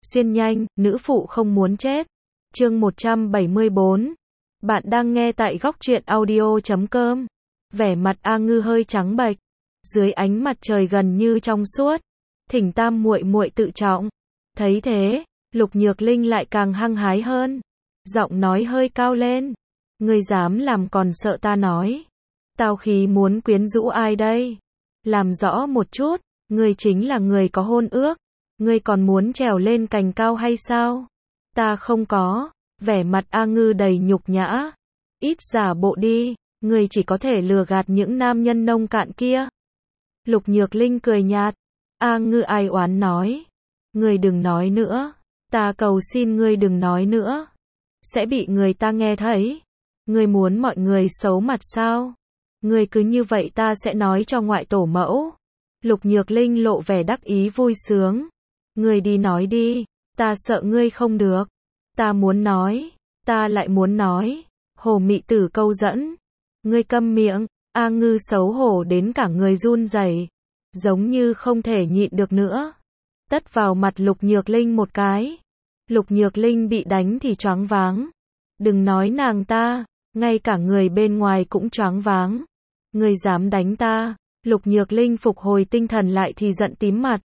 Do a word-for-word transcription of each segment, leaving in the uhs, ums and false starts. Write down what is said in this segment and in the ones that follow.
Xuyên nhanh, nữ phụ không muốn chết. Chương một trăm bảy mươi bốn. Bạn đang nghe tại góc truyện audio chấm com. Vẻ mặt A Ngư hơi trắng bệch, dưới ánh mặt trời gần như trong suốt. Thỉnh Tam muội muội tự trọng. Thấy thế, Lục Nhược Linh lại càng hăng hái hơn, giọng nói hơi cao lên. Ngươi dám làm còn sợ ta nói? Tao khi muốn quyến rũ ai đây? Làm rõ một chút, ngươi chính là người có hôn ước, ngươi còn muốn trèo lên cành cao hay sao? Ta không có. Vẻ mặt A Ngư đầy nhục nhã. Ít giả bộ đi, ngươi chỉ có thể lừa gạt những nam nhân nông cạn kia. Lục Nhược Linh cười nhạt. A Ngư ai oán nói. Ngươi đừng nói nữa. Ta cầu xin ngươi đừng nói nữa. Sẽ bị người ta nghe thấy. Ngươi muốn mọi người xấu mặt sao? Ngươi cứ như vậy ta sẽ nói cho ngoại tổ mẫu. Lục Nhược Linh lộ vẻ đắc ý vui sướng. Ngươi đi nói đi, ta sợ ngươi không được. Ta muốn nói, ta lại muốn nói. Hồ Mị Tử câu dẫn. Ngươi câm miệng. A Ngư xấu hổ đến cả người run rẩy, giống như không thể nhịn được nữa, tắt vào mặt Lục Nhược Linh một cái. Lục Nhược Linh bị đánh thì choáng váng. Đừng nói nàng ta, ngay cả người bên ngoài cũng choáng váng. Ngươi dám đánh ta? Lục Nhược Linh phục hồi tinh thần lại thì giận tím mặt,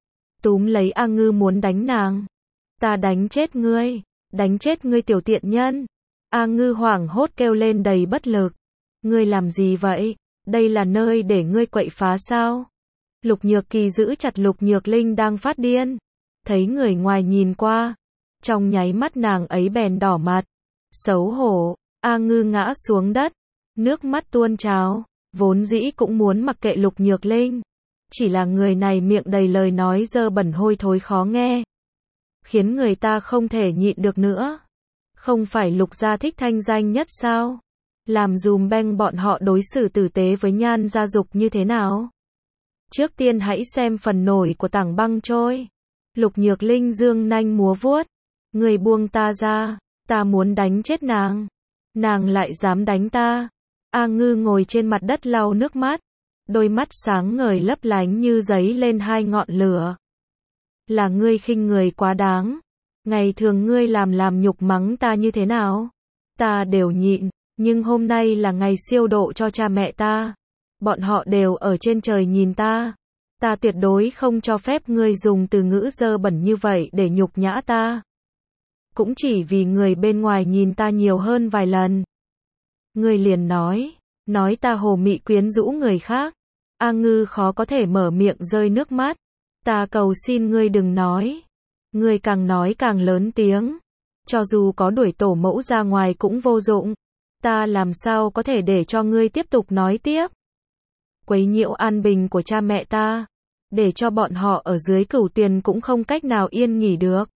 túm lấy A Ngư muốn đánh nàng. Ta đánh chết ngươi, đánh chết ngươi tiểu tiện nhân. A Ngư hoảng hốt kêu lên đầy bất lực. Ngươi làm gì vậy? Đây là nơi để ngươi quậy phá sao? Lục Nhược Kỳ giữ chặt Lục Nhược Linh đang phát điên. Thấy người ngoài nhìn qua, trong nháy mắt nàng ấy bèn đỏ mặt. Xấu hổ. A Ngư ngã xuống đất, nước mắt tuôn trào. Vốn dĩ cũng muốn mặc kệ Lục Nhược Linh, chỉ là người này miệng đầy lời nói dơ bẩn hôi thối khó nghe, khiến người ta không thể nhịn được nữa. Không phải Lục gia thích thanh danh nhất sao? Làm dùm beng bọn họ đối xử tử tế với Nhan Gia Dục như thế nào? Trước tiên hãy xem phần nổi của Tảng Băng Trôi. Lục Nhược Linh dương nanh múa vuốt. Người buông ta ra, ta muốn đánh chết nàng. Nàng lại dám đánh ta. A Ngư ngồi trên mặt đất lau nước mắt, đôi mắt sáng ngời lấp lánh như giấy lên hai ngọn lửa. Là ngươi khinh người quá đáng. Ngày thường ngươi làm làm nhục mắng ta như thế nào, ta đều nhịn, nhưng hôm nay là ngày siêu độ cho cha mẹ ta. Bọn họ đều ở trên trời nhìn ta. Ta tuyệt đối không cho phép ngươi dùng từ ngữ dơ bẩn như vậy để nhục nhã ta. Cũng chỉ vì người bên ngoài nhìn ta nhiều hơn vài lần. Ngươi liền nói, nói ta hồ mị quyến rũ người khác. A Ngư khó có thể mở miệng rơi nước mắt. Ta cầu xin ngươi đừng nói. Ngươi càng nói càng lớn tiếng. Cho dù có đuổi tổ mẫu ra ngoài cũng vô dụng. Ta làm sao có thể để cho ngươi tiếp tục nói tiếp. Quấy nhiễu an bình của cha mẹ ta, để cho bọn họ ở dưới Cửu Tuyền cũng không cách nào yên nghỉ được.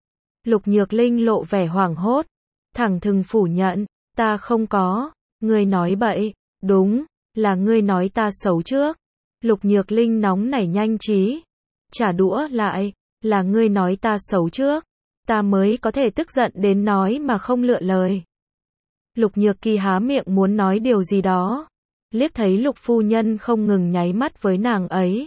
Lục Nhược Linh lộ vẻ hoảng hốt, thẳng thừng phủ nhận. Ta không có. Ngươi nói bậy. Đúng, là ngươi nói ta xấu trước. Lục Nhược Linh nóng nảy nhanh trí trả đũa lại. Là ngươi nói ta xấu trước, ta mới có thể tức giận đến nói mà không lựa lời. Lục Nhược Kỳ há miệng muốn nói điều gì đó, liếc thấy Lục phu nhân không ngừng nháy mắt với nàng ấy,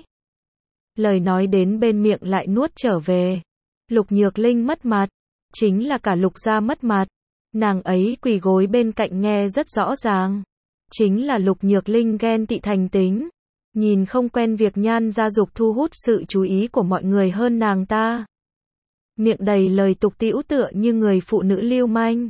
lời nói đến bên miệng lại nuốt trở về. Lục Nhược Linh mất mặt, chính là cả Lục gia mất mặt. Nàng ấy quỳ gối bên cạnh nghe rất rõ ràng, chính là Lục Nhược Linh ghen tị thành tính, nhìn không quen việc Nhan Gia Dục thu hút sự chú ý của mọi người hơn nàng ta. Miệng đầy lời tục tĩu tựa như người phụ nữ lưu manh.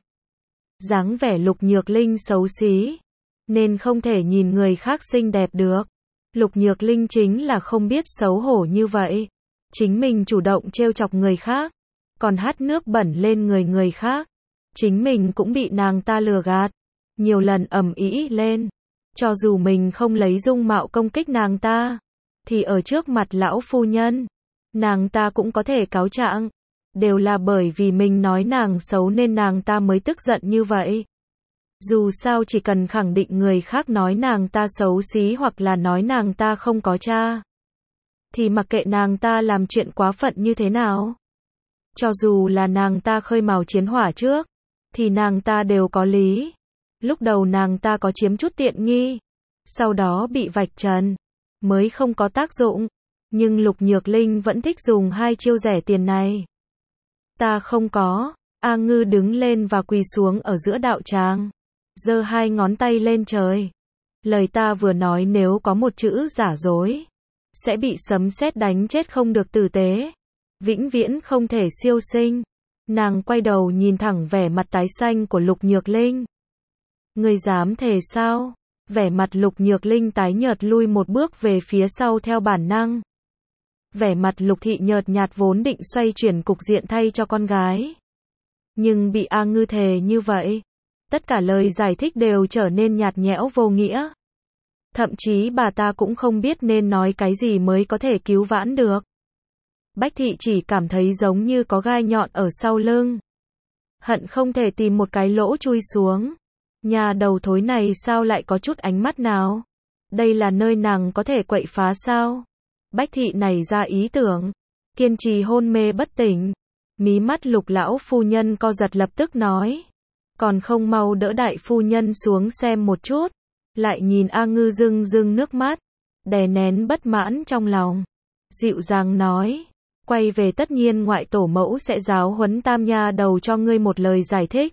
Dáng vẻ Lục Nhược Linh xấu xí, nên không thể nhìn người khác xinh đẹp được. Lục Nhược Linh chính là không biết xấu hổ như vậy. Chính mình chủ động trêu chọc người khác, còn hắt nước bẩn lên người người khác. Chính mình cũng bị nàng ta lừa gạt, nhiều lần ầm ĩ lên. Cho dù mình không lấy dung mạo công kích nàng ta, thì ở trước mặt lão phu nhân, nàng ta cũng có thể cáo trạng. Đều là bởi vì mình nói nàng xấu nên nàng ta mới tức giận như vậy. Dù sao chỉ cần khẳng định người khác nói nàng ta xấu xí hoặc là nói nàng ta không có cha, thì mặc kệ nàng ta làm chuyện quá phận như thế nào, cho dù là nàng ta khơi mào chiến hỏa trước, thì nàng ta đều có lý. Lúc đầu nàng ta có chiếm chút tiện nghi, sau đó bị vạch trần, mới không có tác dụng. Nhưng Lục Nhược Linh vẫn thích dùng hai chiêu rẻ tiền này. Ta không có. A Ngư đứng lên và quỳ xuống ở giữa đạo tràng, giơ hai ngón tay lên trời. Lời ta vừa nói nếu có một chữ giả dối, sẽ bị sấm sét đánh chết không được tử tế, vĩnh viễn không thể siêu sinh. Nàng quay đầu nhìn thẳng vẻ mặt tái xanh của Lục Nhược Linh. Ngươi dám thề sao? Vẻ mặt Lục Nhược Linh tái nhợt lui một bước về phía sau theo bản năng. Vẻ mặt Lục Thị nhợt nhạt vốn định xoay chuyển cục diện thay cho con gái. Nhưng bị A Ngư thề như vậy, tất cả lời giải thích đều trở nên nhạt nhẽo vô nghĩa. Thậm chí bà ta cũng không biết nên nói cái gì mới có thể cứu vãn được. Bách Thị chỉ cảm thấy giống như có gai nhọn ở sau lưng. Hận không thể tìm một cái lỗ chui xuống. Nhà đầu thối này sao lại có chút ánh mắt nào? Đây là nơi nàng có thể quậy phá sao? Bách Thị nảy ra ý tưởng, kiên trì hôn mê bất tỉnh. Mí mắt Lục lão phu nhân co giật lập tức nói. Còn không mau đỡ đại phu nhân xuống xem một chút. Lại nhìn A Ngư rưng rưng nước mắt, đè nén bất mãn trong lòng. Dịu dàng nói. Quay về tất nhiên ngoại tổ mẫu sẽ giáo huấn tam nha đầu cho ngươi một lời giải thích.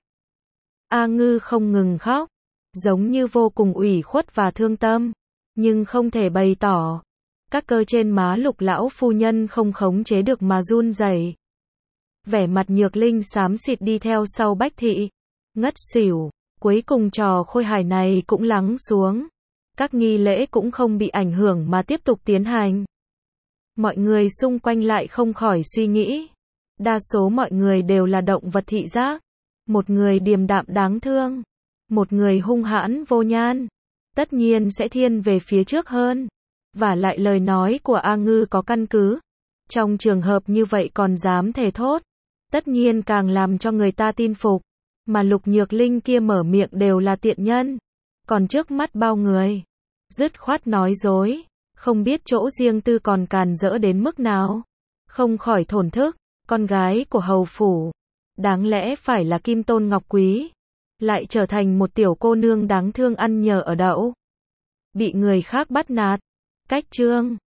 A Ngư không ngừng khóc, giống như vô cùng ủy khuất và thương tâm, nhưng không thể bày tỏ. Các cơ trên má Lục lão phu nhân không khống chế được mà run rẩy. Vẻ mặt Nhược Linh xám xịt đi theo sau Bách Thị, ngất xỉu. Cuối cùng trò khôi hài này cũng lắng xuống. Các nghi lễ cũng không bị ảnh hưởng mà tiếp tục tiến hành. Mọi người xung quanh lại không khỏi suy nghĩ. Đa số mọi người đều là động vật thị giác. Một người điềm đạm đáng thương, một người hung hãn vô nhan. Tất nhiên sẽ thiên về phía trước hơn. Và lại lời nói của A Ngư có căn cứ. Trong trường hợp như vậy còn dám thề thốt. Tất nhiên càng làm cho người ta tin phục. Mà Lục Nhược Linh kia mở miệng đều là tiện nhân. Còn trước mắt bao người, dứt khoát nói dối. Không biết chỗ riêng tư còn càn rỡ đến mức nào. Không khỏi thổn thức, con gái của hầu phủ, đáng lẽ phải là kim tôn ngọc quý, lại trở thành một tiểu cô nương đáng thương ăn nhờ ở đậu. Bị người khác bắt nạt. Cách chương